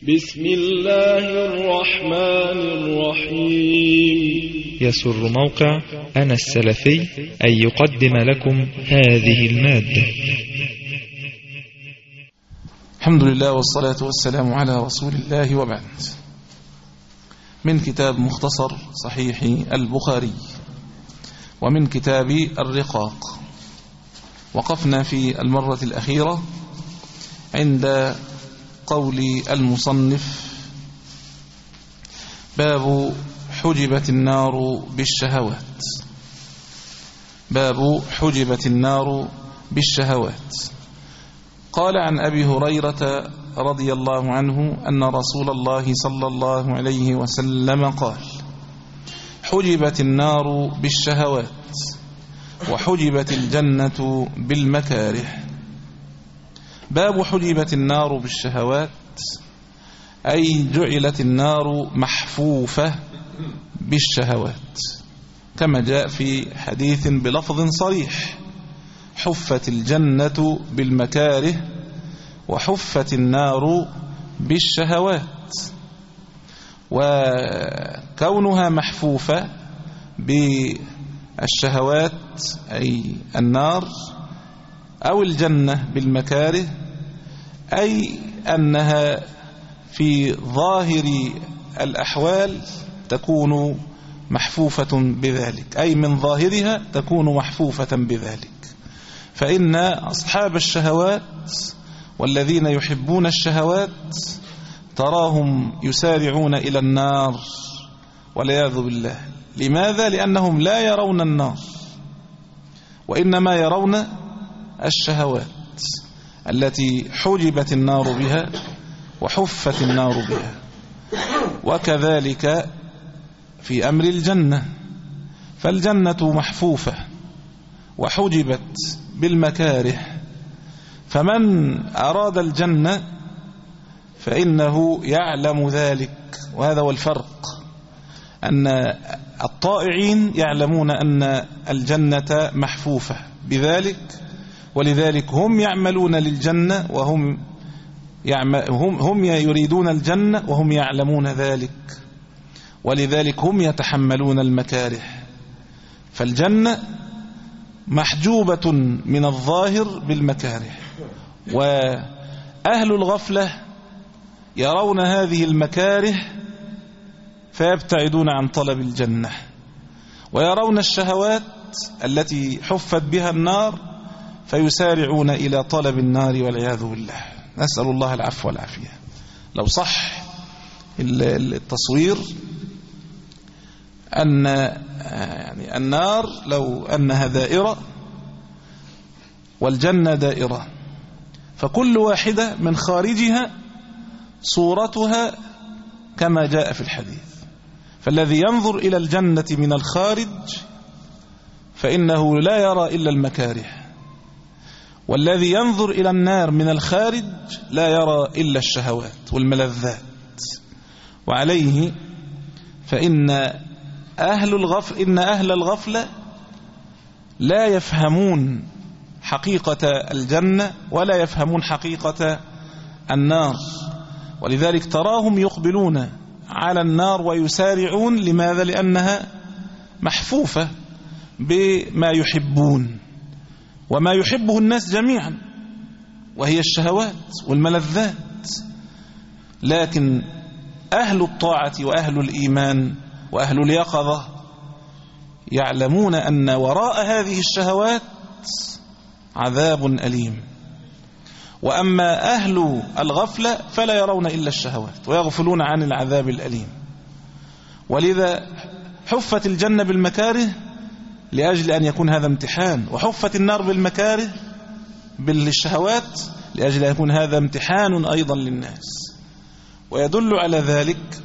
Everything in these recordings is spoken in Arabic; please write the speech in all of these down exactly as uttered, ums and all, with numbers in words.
بسم الله الرحمن الرحيم. يسر موقع أنا السلفي أن يقدم لكم هذه المادة. الحمد لله والصلاة والسلام على رسول الله، وبعد. من كتاب مختصر صحيح البخاري ومن كتاب الرقاق. وقفنا في المرة الأخيرة عند قول المصنف: باب حجبت النار بالشهوات. باب حجبت النار بالشهوات. قال عن أبي هريرة رضي الله عنه أن رسول الله صلى الله عليه وسلم قال: حجبت النار بالشهوات وحجبت الجنة بالمكاره. باب حجبت النار بالشهوات، أي جعلت النار محفوفة بالشهوات، كما جاء في حديث بلفظ صريح: حفت الجنة بالمكاره وحفت النار بالشهوات. وكونها محفوفة بالشهوات أي النار، أو الجنة بالمكاره، أي أنها في ظاهر الأحوال تكون محفوفة بذلك، أي من ظاهرها تكون محفوفة بذلك. فإن أصحاب الشهوات والذين يحبون الشهوات تراهم يسارعون إلى النار والعياذ بالله. لماذا؟ لأنهم لا يرون النار، وإنما يرون الشهوات التي حجبت النار بها وحفت النار بها. وكذلك في أمر الجنة، فالجنة محفوفة وحجبت بالمكاره. فمن أراد الجنة فإنه يعلم ذلك، وهذا هو الفرق، أن الطائعين يعلمون أن الجنة محفوفة بذلك، ولذلك هم يعملون للجنة وهم هم هم يريدون الجنة وهم يعلمون ذلك، ولذلك هم يتحملون المكاره. فالجنة محجوبة من الظاهر بالمكاره، وأهل الغفلة يرون هذه المكاره فيبتعدون عن طلب الجنة، ويرون الشهوات التي حفت بها النار فيسارعون إلى طلب النار والعياذ بالله. نسأل الله العفو والعافية. لو صح التصوير أن يعني النار لو أنها دائرة والجنة دائرة، فكل واحدة من خارجها صورتها كما جاء في الحديث. فالذي ينظر إلى الجنة من الخارج فإنه لا يرى إلا المكاره، والذي ينظر إلى النار من الخارج لا يرى إلا الشهوات والملذات. وعليه فإن أهل الغفل إن أهل الغفلة لا يفهمون حقيقة الجنة ولا يفهمون حقيقة النار، ولذلك تراهم يقبلون على النار ويسارعون. لماذا؟ لأنها محفوفة بما يحبون وما يحبه الناس جميعا، وهي الشهوات والملذات. لكن أهل الطاعة وأهل الإيمان وأهل اليقظة يعلمون أن وراء هذه الشهوات عذاب أليم. وأما أهل الغفلة فلا يرون إلا الشهوات ويغفلون عن العذاب الأليم. ولذا حفت الجنة بالمكاره لأجل أن يكون هذا امتحان، وحفت النار بالمكاره بالشهوات لأجل أن يكون هذا امتحان أيضا للناس. ويدل على ذلك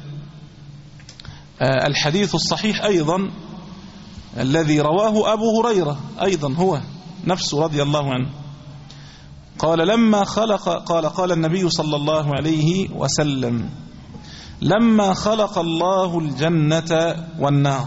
الحديث الصحيح أيضا الذي رواه أبو هريرة أيضا هو نفسه رضي الله عنه. قال لما خلق قال قال النبي صلى الله عليه وسلم: لما خلق الله الجنة والنار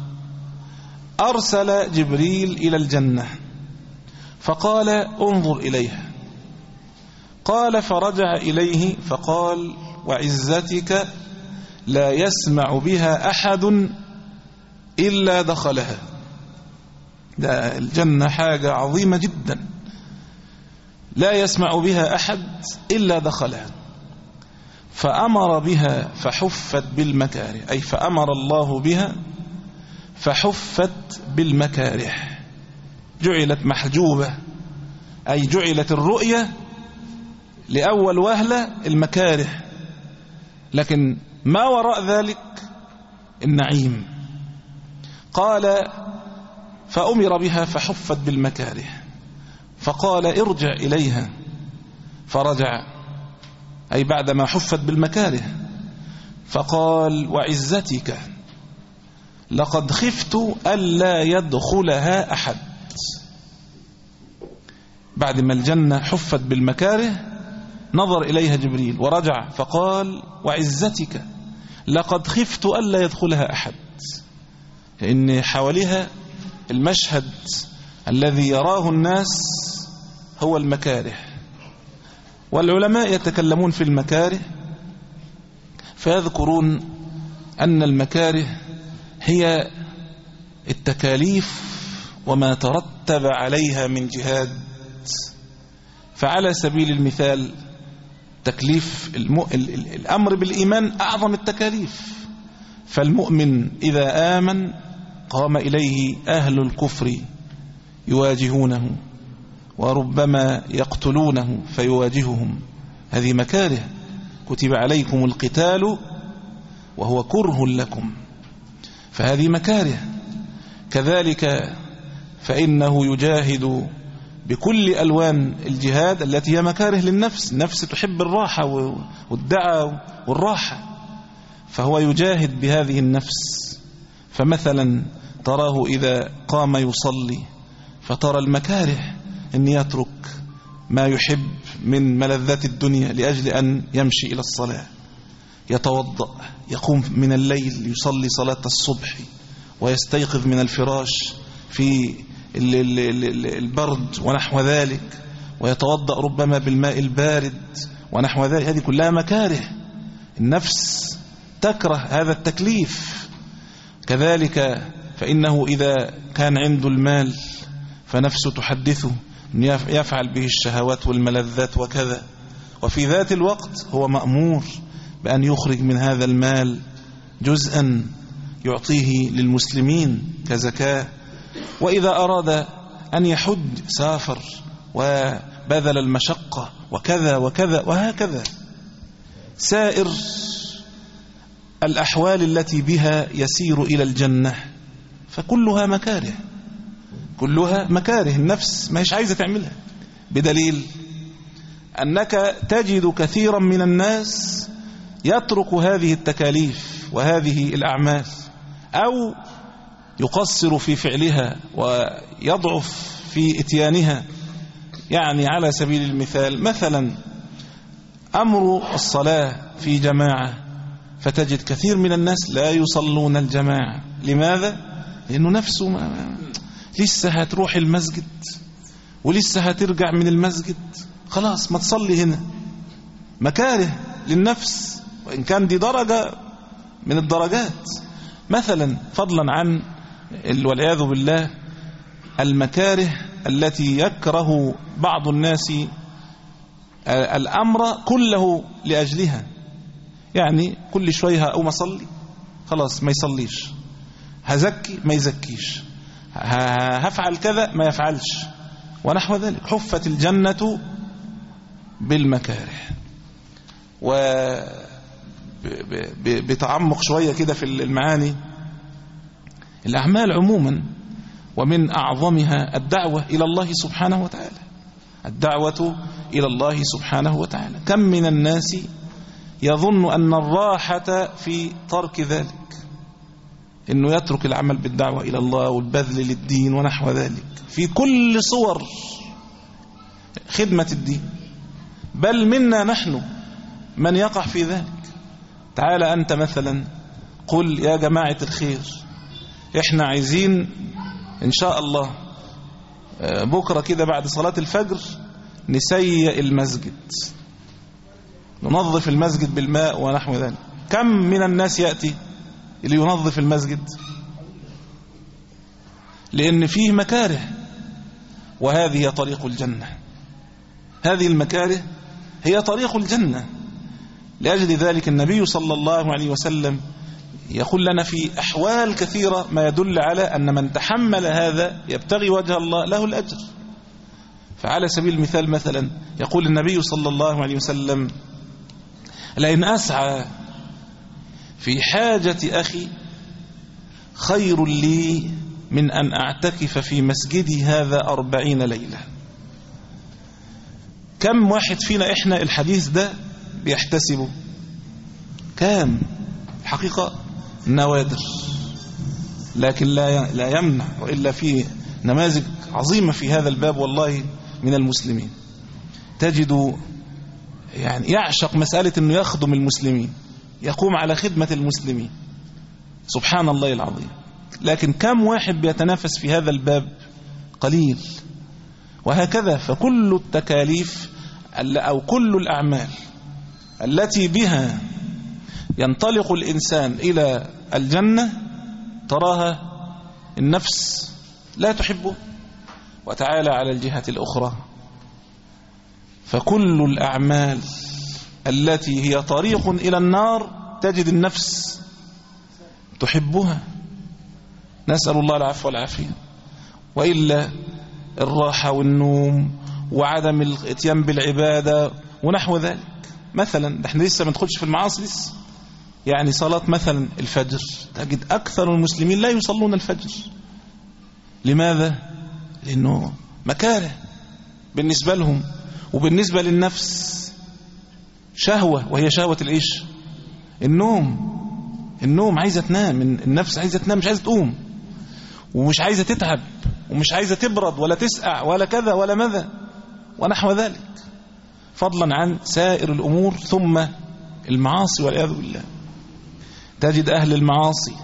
أرسل جبريل إلى الجنة فقال: انظر إليها. قال فرجع إليه فقال: وعزتك لا يسمع بها أحد إلا دخلها. ده الجنة حاجة عظيمة جدا، لا يسمع بها أحد إلا دخلها. فأمر بها فحفت بالمكاره، أي فأمر الله بها فحفت بالمكاره، جعلت محجوبة، أي جعلت الرؤية لأول وهلة المكاره، لكن ما وراء ذلك النعيم. قال فأمر بها فحفت بالمكاره، فقال ارجع إليها، فرجع، أي بعدما حفت بالمكاره، فقال وعزتك لقد خفت ألا يدخلها أحد. بعد ما الجنة حفت بالمكاره نظر إليها جبريل ورجع فقال وعزتك لقد خفت ألا يدخلها أحد، لأن حواليها المشهد الذي يراه الناس هو المكاره. والعلماء يتكلمون في المكاره فيذكرون أن المكاره هي التكاليف وما ترتب عليها من جهاد. فعلى سبيل المثال تكليف الم... الأمر بالإيمان أعظم التكاليف، فالمؤمن إذا آمن قام إليه أهل الكفر يواجهونه وربما يقتلونه فيواجههم، هذه مكاره. كتب عليكم القتال وهو كره لكم، فهذه مكاره. كذلك فإنه يجاهد بكل ألوان الجهاد التي هي مكاره للنفس، النفس تحب الراحة والدعاء والراحة، فهو يجاهد بهذه النفس. فمثلا تراه إذا قام يصلي فترى المكاره أن يترك ما يحب من ملذات الدنيا لأجل أن يمشي إلى الصلاة، يتوضأ، يقوم من الليل يصلي صلاة الصبح، ويستيقظ من الفراش في البرد ونحو ذلك، ويتوضأ ربما بالماء البارد ونحو ذلك. هذه كلها مكاره، النفس تكره هذا التكليف. كذلك فإنه إذا كان عنده المال فنفسه تحدثه يفعل به الشهوات والملذات وكذا، وفي ذات الوقت هو مأمور بأن يخرج من هذا المال جزءا يعطيه للمسلمين كزكاة. وإذا أراد أن يحج سافر وبذل المشقة وكذا وكذا وهكذا. سائر الأحوال التي بها يسير إلى الجنة فكلها مكاره، كلها مكاره، النفس ما هيش عايزة تعملها، بدليل أنك تجد كثيرا من الناس يترك هذه التكاليف وهذه الأعمال، أو يقصر في فعلها ويضعف في إتيانها. يعني على سبيل المثال مثلا أمر الصلاة في جماعة، فتجد كثير من الناس لا يصلون الجماعة. لماذا؟ لأنه نفسه ما لسه هتروح المسجد ولسه هترجع من المسجد، خلاص ما تصلي هنا. مكاره للنفس، وإن كان دي درجة من الدرجات. مثلا فضلا عن والعياذ بالله المكاره التي يكره بعض الناس الأمر كله لأجلها، يعني كل شوية أو ما صلي خلاص ما يصليش، هزكي ما يزكيش، هفعل كذا ما يفعلش ونحو ذلك. حفت الجنة بالمكاره. وبتعمق شوية كده في المعاني، الأعمال عموما ومن أعظمها الدعوة إلى الله سبحانه وتعالى، الدعوة إلى الله سبحانه وتعالى. كم من الناس يظن أن الراحة في ترك ذلك، إنه يترك العمل بالدعوة إلى الله والبذل للدين ونحو ذلك في كل صور خدمة الدين، بل منا نحن من يقع في ذلك. تعال أنت مثلا قل يا جماعة الخير إحنا عايزين إن شاء الله بكرة كده بعد صلاة الفجر نسيء المسجد، ننظف المسجد بالماء ونحو ذلك. كم من الناس يأتي اللي ينظف المسجد؟ لأن فيه مكاره، وهذه هي طريق الجنة. هذه المكاره هي طريق الجنة. لأجل ذلك النبي صلى الله عليه وسلم يقول لنا في أحوال كثيرة ما يدل على أن من تحمل هذا يبتغي وجه الله له الأجر. فعلى سبيل المثال مثلا يقول النبي صلى الله عليه وسلم: لئن أسعى في حاجة أخي خير لي من أن أعتكف في مسجدي هذا أربعين ليلة. كم واحد فينا إحنا الحديث ده بيحتسبه؟ كام؟ الحقيقة نوادر، لكن لا لا يمنع، وإلا في نماذج عظيمة في هذا الباب والله من المسلمين. تجد يعني يعشق مسألة أنه يخدم المسلمين، يقوم على خدمة المسلمين، سبحان الله العظيم. لكن كم واحد بيتنافس في هذا الباب؟ قليل. وهكذا فكل التكاليف أو كل الأعمال التي بها ينطلق الإنسان إلى الجنة تراها النفس لا تحبه. وتعالى على الجهة الأخرى، فكل الأعمال التي هي طريق إلى النار تجد النفس تحبها. نسأل الله العفو والعافية. وإلا الراحة والنوم وعدم الاتيان بالعبادة ونحو ذلك. مثلا احنا لسه ما ندخلش في المعاصي لسه، يعني صلاة مثلا الفجر تجد أكثر المسلمين لا يصلون الفجر. لماذا؟ لأنه مكاره بالنسبة لهم، وبالنسبة للنفس شهوة، وهي شهوة الإيش؟ النوم. النوم عايزة تنام، النفس عايزة تنام، مش عايزة تقوم، ومش عايزة تتعب، ومش عايزة تبرد ولا تسقع ولا كذا ولا ماذا ونحو ذلك، فضلا عن سائر الأمور. ثم المعاصي والعياذ بالله. تجد أهل المعاصي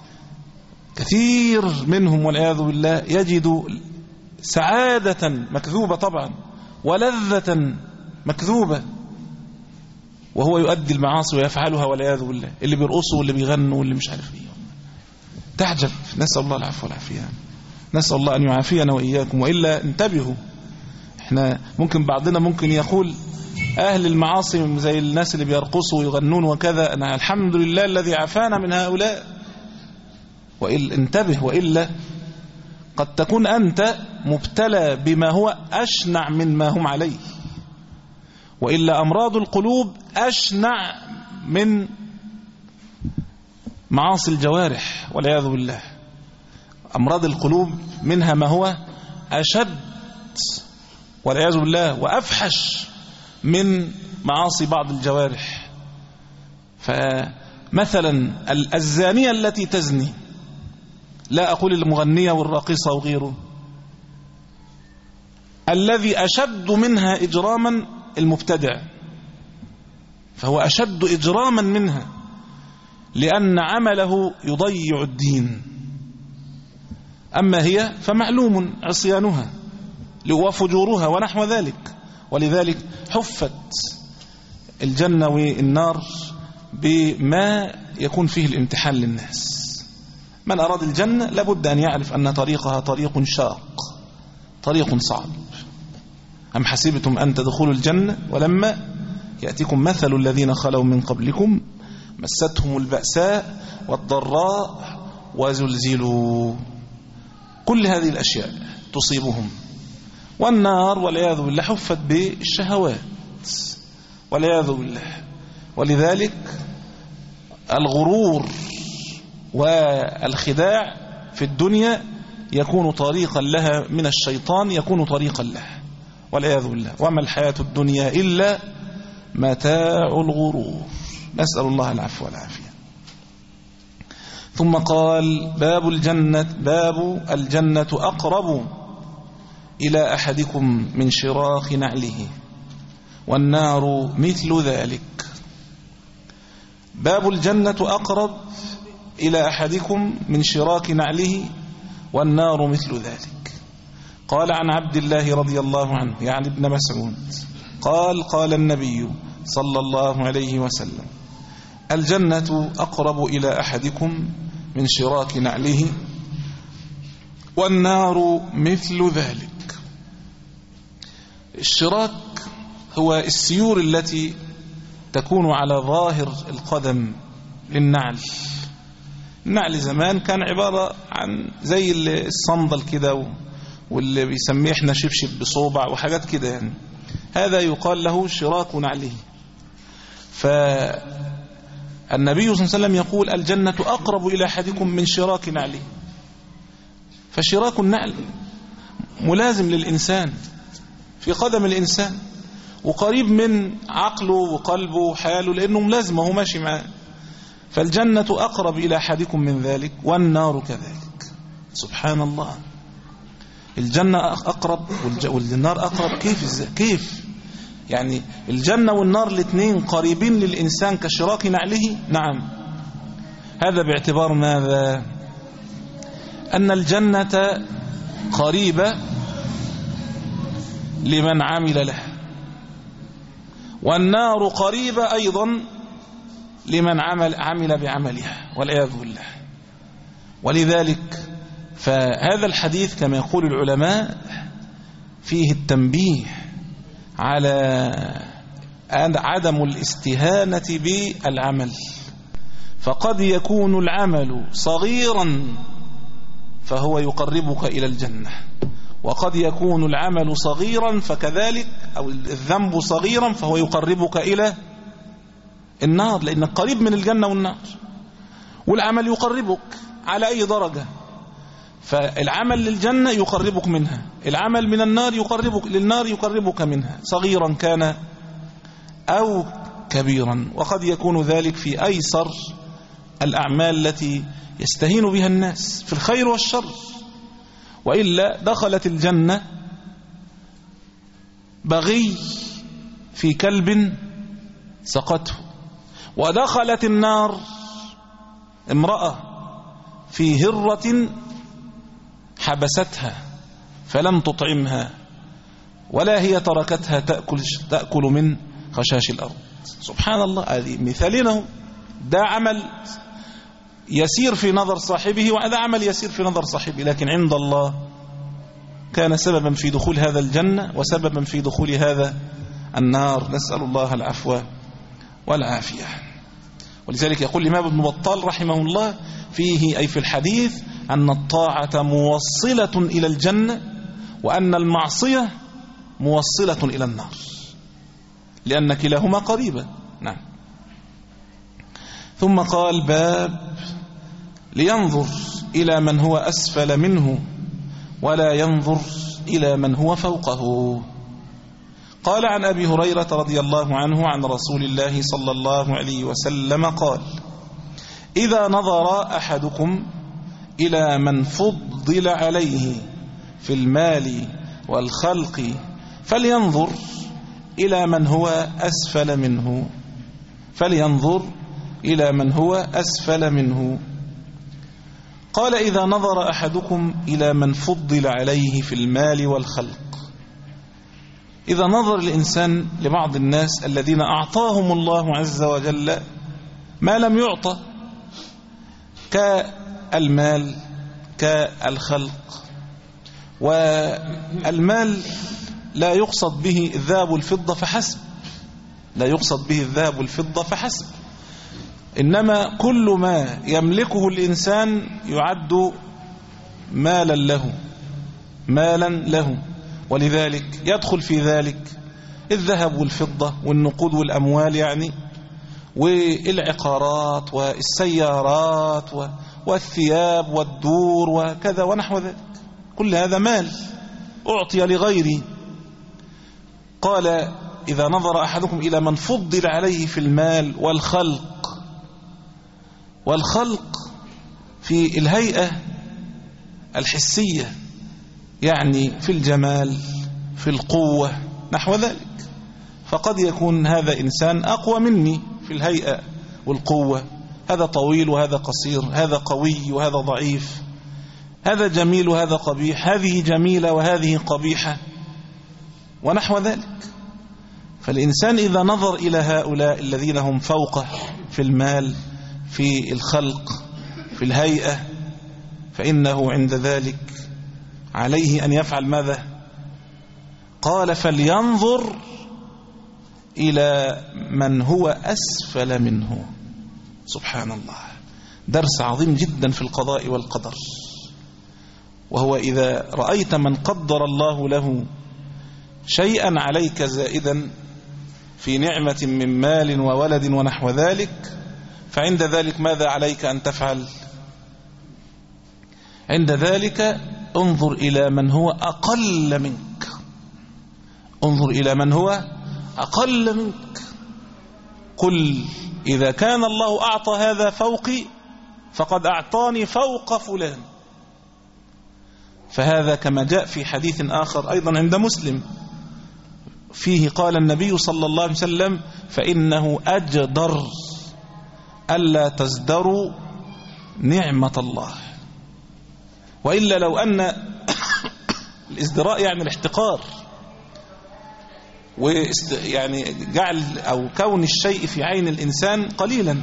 كثير منهم والعياذ بالله يجد سعادة مكذوبة طبعا ولذة مكذوبة وهو يؤدي المعاصي ويفعلها والعياذ بالله. اللي بيرقصوا واللي بيغنوا واللي مش عارف ايه، تعجب. نسأل الله العفو والعافية، نسأل الله أن يعافينا وإياكم. وإلا انتبهوا، احنا ممكن بعضنا ممكن يقول أهل المعاصي زي الناس اللي بيرقصوا ويغنون وكذا، أنا الحمد لله الذي عافانا من هؤلاء. وإلا انتبه، وإلا قد تكون أنت مبتلى بما هو أشنع من ما هم عليه. وإلا أمراض القلوب أشنع من معاصي الجوارح والعياذ بالله. أمراض القلوب منها ما هو أشد والعياذ بالله وأفحش من معاصي بعض الجوارح. فمثلا الزانية التي تزني، لا أقول المغنية والراقصة وغيره، الذي أشد منها إجراما المبتدع، فهو أشد إجراما منها، لأن عمله يضيع الدين. أما هي فمعلوم عصيانها وفجورها ونحو ذلك. ولذلك حفت الجنة والنار بما يكون فيه الامتحان للناس. من أراد الجنة لابد أن يعرف أن طريقها طريق شاق، طريق صعب. أم حسبتم أن تدخلوا الجنة ولما يأتيكم مثل الذين خلوا من قبلكم مستهم البأساء والضراء وزلزلوا. كل هذه الأشياء تصيبهم. والنار والعياذ بالله حفت بالشهوات والعياذ بالله. ولذلك الغرور والخداع في الدنيا يكون طريقا لها من الشيطان، يكون طريقا لها والعياذ بالله. وما الحياة الدنيا إلا متاع الغرور. نسأل الله العفو والعافية. ثم قال: باب الجنة باب الجنة أقرب إلى أحدكم من شراخ نعله والنار مثل ذلك. باب الجنة أقرب إلى أحدكم من شراك نعله والنار مثل ذلك. قال عن عبد الله رضي الله عنه يعني ابن مسعود قال: قال النبي صلى الله عليه وسلم: الجنة أقرب إلى أحدكم من شراك نعله، والنار مثل ذلك. الشراك هو السيور التي تكون على ظاهر القدم للنعل. النعل زمان كان عبارة عن زي الصندل كده، واللي بيسميه احنا شبشب بصوبع وحاجات كده يعني، هذا يقال له شراك نعله. فالنبي صلى الله عليه وسلم يقول: الجنة أقرب إلى أحدكم من شراك نعله. فشراك النعل ملازم للإنسان في قدم الإنسان، وقريب من عقله وقلبه وحاله، لأنه ملازم وهو ماشي معاه. فالجنة أقرب إلى أحدكم من ذلك، والنار كذلك. سبحان الله، الجنة أقرب والنار أقرب. كيف كيف يعني الجنة والنار الاثنين قريبين للإنسان كشراك نعله؟ نعم. هذا باعتبار ماذا؟ أن الجنة قريبة لمن عمل لها، والنار قريبة أيضا لمن عمل عمل بعملها والعياذ بالله. ولذلك فهذا الحديث كما يقول العلماء فيه التنبيه على عدم الاستهانة بالعمل. فقد يكون العمل صغيرا فهو يقربك إلى الجنة، وقد يكون العمل صغيرا فكذلك، أو الذنب صغيرا فهو يقربك إلى النار، لأنك قريب من الجنة والنار. والعمل يقربك على أي درجة، فالعمل للجنة يقربك منها، العمل من النار يقربك للنار يقربك منها، صغيرا كان أو كبيرا. وقد يكون ذلك في أيسر الأعمال التي يستهين بها الناس في الخير والشر. وإلا دخلت الجنة بغي في كلب سقته، ودخلت النار امرأة في هرة حبستها فلم تطعمها، ولا هي تركتها تأكل, تأكل من خشاش الأرض. سبحان الله، هذه مثالنا. ده عمل يسير في نظر صاحبه، وهذا عمل يسير في نظر صاحبه، لكن عند الله كان سببا في دخول هذا الجنة وسببا في دخول هذا النار. نسأل الله العفو والعافية. ولذلك يقول الإمام ابن بطال رحمه الله فيه أي في الحديث أن الطاعة موصلة إلى الجنة، وأن المعصية موصلة إلى النار، لأن كلاهما قريبا. نعم. ثم قال: باب لينظر إلى من هو أسفل منه ولا ينظر إلى من هو فوقه. قال عن أبي هريرة رضي الله عنه عن رسول الله صلى الله عليه وسلم قال: إذا نظر أحدكم إلى من فضل عليه في المال والخلق فلينظر إلى من هو أسفل منه فلينظر إلى من هو أسفل منه. قال: إذا نظر أحدكم إلى من فضل عليه في المال والخلق. إذا نظر الإنسان لبعض الناس الذين أعطاهم الله عز وجل ما لم يعطى كالمال كالخلق، والمال لا يقصد به الذهب والفضة فحسب، لا يقصد به الذهب والفضة فحسب، إنما كل ما يملكه الإنسان يعد مالا له مالا له ولذلك يدخل في ذلك الذهب والفضة والنقود والأموال يعني، والعقارات والسيارات والثياب والدور وكذا ونحو ذلك، كل هذا مال أعطي لغيري. قال: إذا نظر أحدكم إلى من فضل عليه في المال والخلق. والخلق في الهيئة الحسية، يعني في الجمال في القوة نحو ذلك. فقد يكون هذا إنسان أقوى مني في الهيئة والقوة، هذا طويل وهذا قصير، هذا قوي وهذا ضعيف، هذا جميل وهذا قبيح، هذه جميلة وهذه قبيحة ونحو ذلك. فالإنسان إذا نظر إلى هؤلاء الذين هم فوقه في المال، في الخلق، في الهيئة، فإنه عند ذلك عليه أن يفعل ماذا؟ قال فلينظر إلى من هو أسفل منه. سبحان الله، درس عظيم جدا في القضاء والقدر. وهو إذا رأيت من قدر الله له شيئا عليك زائدا في نعمة من مال وولد ونحو ذلك، فعند ذلك ماذا عليك أن تفعل؟ عند ذلك انظر إلى من هو أقل منك، انظر إلى من هو أقل منك. قل إذا كان الله أعطى هذا فوقي فقد أعطاني فوق فلان. فهذا كما جاء في حديث آخر أيضا عند مسلم، فيه قال النبي صلى الله عليه وسلم فإنه أجدر ألا تزدروا نعمة الله. وإلا لو أن الازدراء يعني الاحتقار، ويعني جعل أو كون الشيء في عين الإنسان قليلا،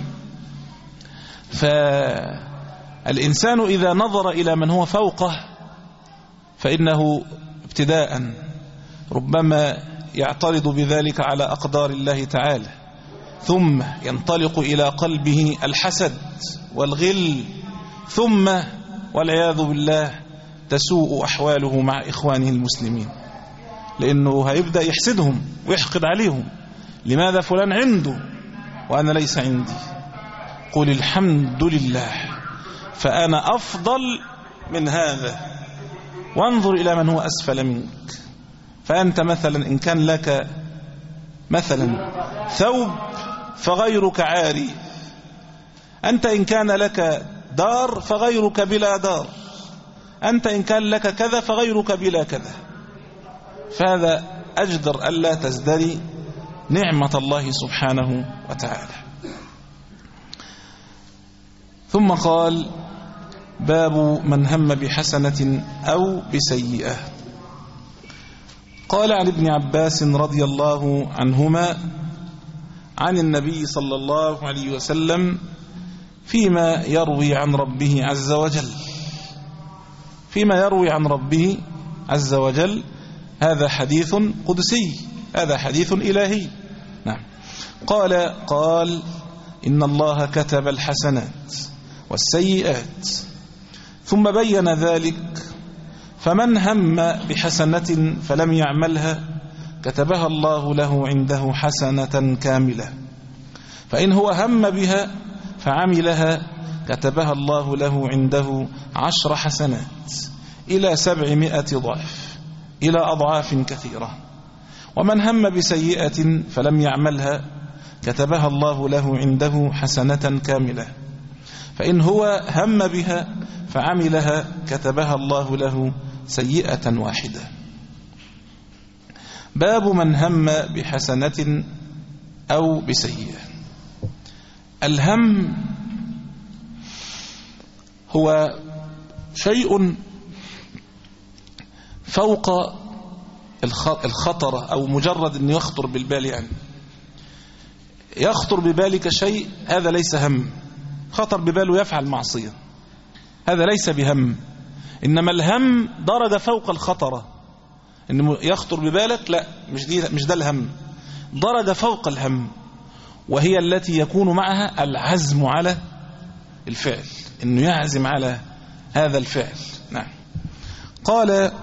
فالإنسان إذا نظر إلى من هو فوقه فإنه ابتداء ربما يعترض بذلك على أقدار الله تعالى، ثم ينطلق إلى قلبه الحسد والغل، ثم والعياذ بالله تسوء أحواله مع إخوانه المسلمين، لأنه هيبدأ يحسدهم ويحقد عليهم، لماذا فلان عنده وأنا ليس عندي؟ قل الحمد لله فأنا أفضل من هذا، وانظر إلى من هو أسفل منك. فأنت مثلا إن كان لك مثلا ثوب فغيرك عاري، أنت إن كان لك دار فغيرك بلا دار، أنت إن كان لك كذا فغيرك بلا كذا. فهذا أجدر ألا تزدري نعمة الله سبحانه وتعالى. ثم قال باب من هم بحسنة أو بسيئة. قال عن ابن عباس رضي الله عنهما عن النبي صلى الله عليه وسلم فيما يروي عن ربه عز وجل، فيما يروي عن ربه عز وجل، هذا حديث قدسي، هذا حديث إلهي. نعم. قال قال إن الله كتب الحسنات والسيئات، ثم بين ذلك، فمن هم بحسنة فلم يعملها كتبها الله له عنده حسنة كاملة، فإن هو هم بها فعملها كتبها الله له عنده عشر حسنات إلى سبعمائة ضعف، إلى أضعاف كثيرة. ومن هم بسيئة فلم يعملها كتبها الله له عنده حسنة كاملة، فإن هو هم بها فعملها كتبها الله له سيئة واحدة. باب من هم بحسنة أو بسيئة. الهم هو شيء فوق الخطر، أو مجرد أن يخطر بالبال، يعني يخطر ببالك شيء، هذا ليس هم. خطر بباله يفعل معصية، هذا ليس بهم. إنما الهم درجة فوق الخطرة، إنه يخطر ببالك، لا، مش دي، مش ده الهم، درجة فوق الهم، وهي التي يكون معها العزم على الفعل، إنه يعزم على هذا الفعل. نعم. قال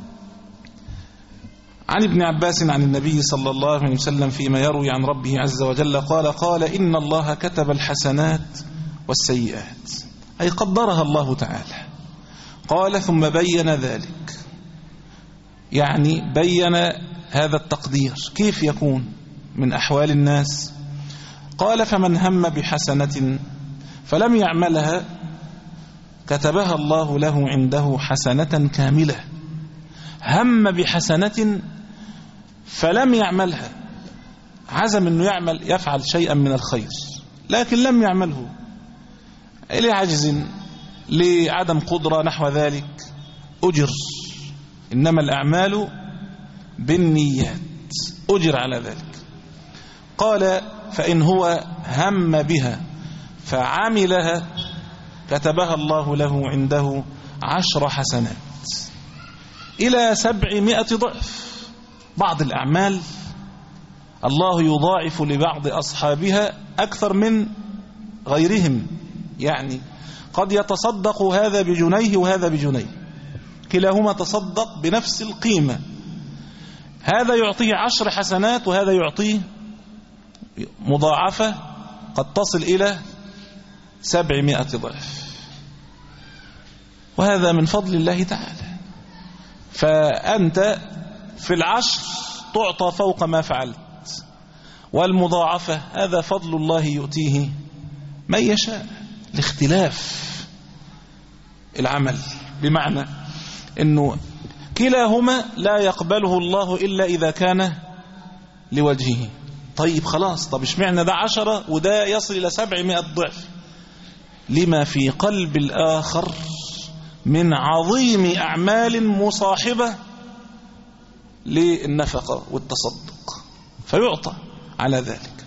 عن ابن عباس عن النبي صلى الله عليه وسلم فيما يروي عن ربه عز وجل قال قال إن الله كتب الحسنات والسيئات، أي قدرها الله تعالى. قال ثم بين ذلك، يعني بين هذا التقدير كيف يكون من أحوال الناس. قال فمن هم بحسنة فلم يعملها كتبها الله له عنده حسنة كاملة. هم بحسنة فلم يعملها، عزم أنه يعمل يفعل شيئا من الخير لكن لم يعمله لعجز، لعدم قدرة نحو ذلك، أجر. إنما الأعمال بالنيات، أجر على ذلك. قال فإن هو هم بها فعملها كتبها الله له عنده عشر حسنات إلى سبعمائة ضعف. بعض الأعمال الله يضاعف لبعض أصحابها أكثر من غيرهم، يعني قد يتصدق هذا بجنيه وهذا بجنيه، كلاهما تصدق بنفس القيمة، هذا يعطيه عشر حسنات وهذا يعطيه مضاعفة قد تصل إلى سبعمائة ضعف، وهذا من فضل الله تعالى. فأنت في العشر تعطى فوق ما فعلت، والمضاعفة هذا فضل الله يؤتيه من يشاء لاختلاف العمل، بمعنى أنه كلاهما لا يقبله الله إلا إذا كان لوجهه. طيب خلاص، طب اشمعنى ده عشرة وده يصل إلى سبعمائة ضعف؟ لما في قلب الآخر من عظيم أعمال مصاحبة للنفقة والتصدق فيعطى على ذلك.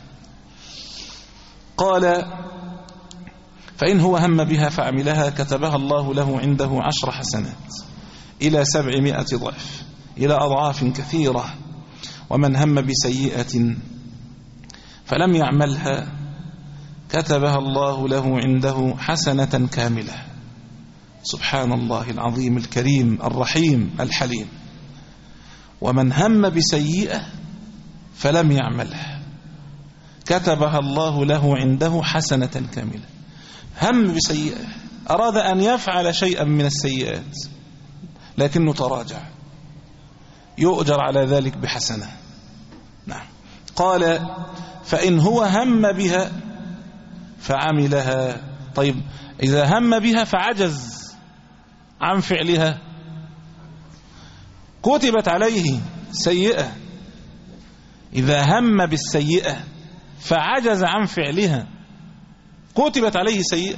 قال فإن هو هم بها فعملها كتبها الله له عنده عشر حسنات إلى سبعمائة ضعف إلى أضعاف كثيرة. ومن هم بسيئة فلم يعملها كتبها الله له عنده حسنة كاملة. سبحان الله العظيم الكريم الرحيم الحليم. ومن هم بسيئة فلم يعملها كتبها الله له عنده حسنة كاملة. هم بسيئة، أراد أن يفعل شيئا من السيئات لكنه تراجع، يؤجر على ذلك بحسنة. نعم. قال فإن هو هم بها فعملها. طيب إذا هم بها فعجز عن فعلها كتبت عليه سيئة. إذا هم بالسيئة فعجز عن فعلها كتبت عليه سيئة.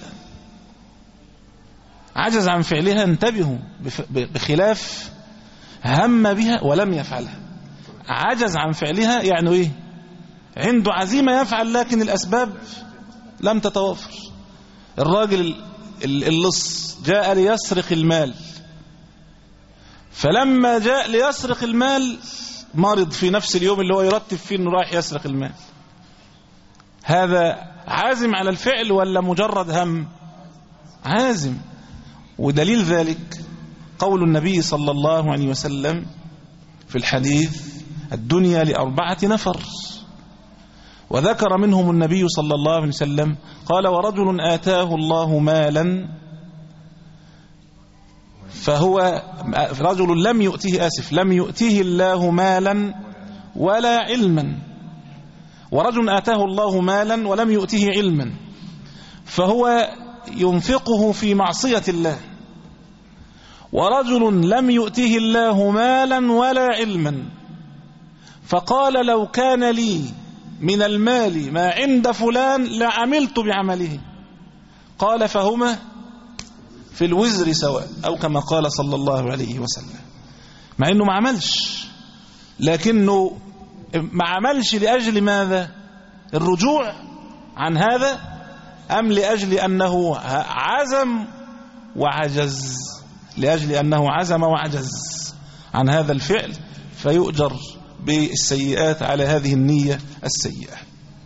عجز عن فعلها، انتبهوا، بخلاف هم بها ولم يفعلها. عجز عن فعلها يعني ايه؟ عنده عزيمة يفعل لكن الأسباب لم تتوفر. الراجل اللص جاء ليسرق المال، فلما جاء ليسرق المال مرض في نفس اليوم اللي هو يرتب فيه انه رايح يسرق المال. هذا عازم على الفعل ولا مجرد هم؟ عازم. ودليل ذلك قول النبي صلى الله عليه وسلم في الحديث الدنيا لأربعة نفر، وذكر منهم النبي صلى الله عليه وسلم قال ورجل آتاه الله مالا فهو رجل لم يؤتيه آسف لم يؤتيه الله مالا ولا علما، ورجل آتاه الله مالا ولم يؤتيه علما فهو ينفقه في معصية الله، ورجل لم يؤتيه الله مالا ولا علما فقال لو كان لي من المال ما عند فلان لعملت بعمله، قال فهما في الوزر سواء، أو كما قال صلى الله عليه وسلم. مع أنه ما عملش، لكنه ما عملش لأجل ماذا؟ الرجوع عن هذا، أم لأجل أنه عزم وعجز؟ لأجل أنه عزم وعجز عن هذا الفعل فيؤجر بالسيئات على هذه النية السيئة.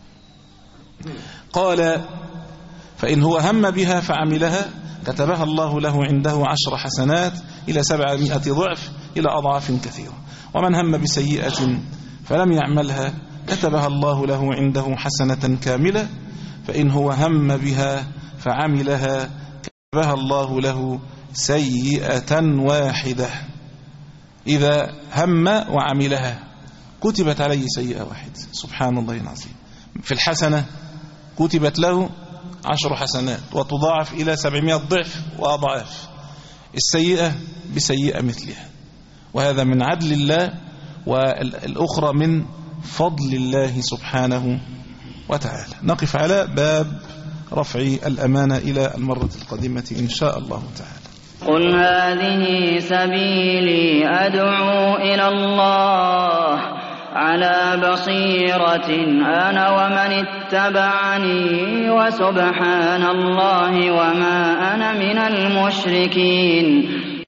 قال فإن هو هم بها فعملها كتبها الله له عنده عشر حسنات إلى سبعمائة ضعف إلى أضعاف كثيرة. ومن هم بسيئة فلم يعملها كتبها الله له عنده حسنة كاملة. فإن هو هم بها فعملها كتبها الله له سيئة واحدة. إذا هم وعملها كتبت عليه سيئة واحدة. سبحان الله العظيم. في الحسنة كتبت له عشر حسنات وتضاعف إلى سبعمائة ضعف وأضعاف. السيئة بسيئة مثلها، وهذا من عدل الله، والأخرى من فضل الله سبحانه وتعالى. نقف على باب رفع الأمانة إلى المرة القادمة إن شاء الله تعالى. قل هذه سبيلي أدعو إلى الله على بصيرة أنا ومن اتبعني وسبحان الله وما أنا من المشركين